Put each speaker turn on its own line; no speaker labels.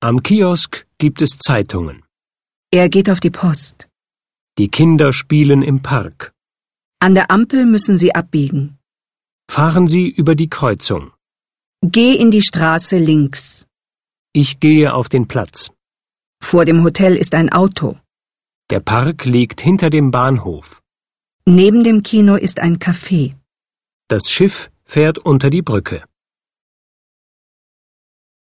Am Kiosk gibt es Zeitungen.
Er geht auf die Post.
Die Kinder spielen im Park.
An der Ampel müssen Sie abbiegen.
Fahren Sie über die Kreuzung.
Geh in die Straße links.
Ich gehe auf den Platz.
Vor dem Hotel ist ein Auto.
Der Park liegt hinter dem Bahnhof.
Neben dem Kino ist ein Café.
Das Schiff fährt unter die Brücke.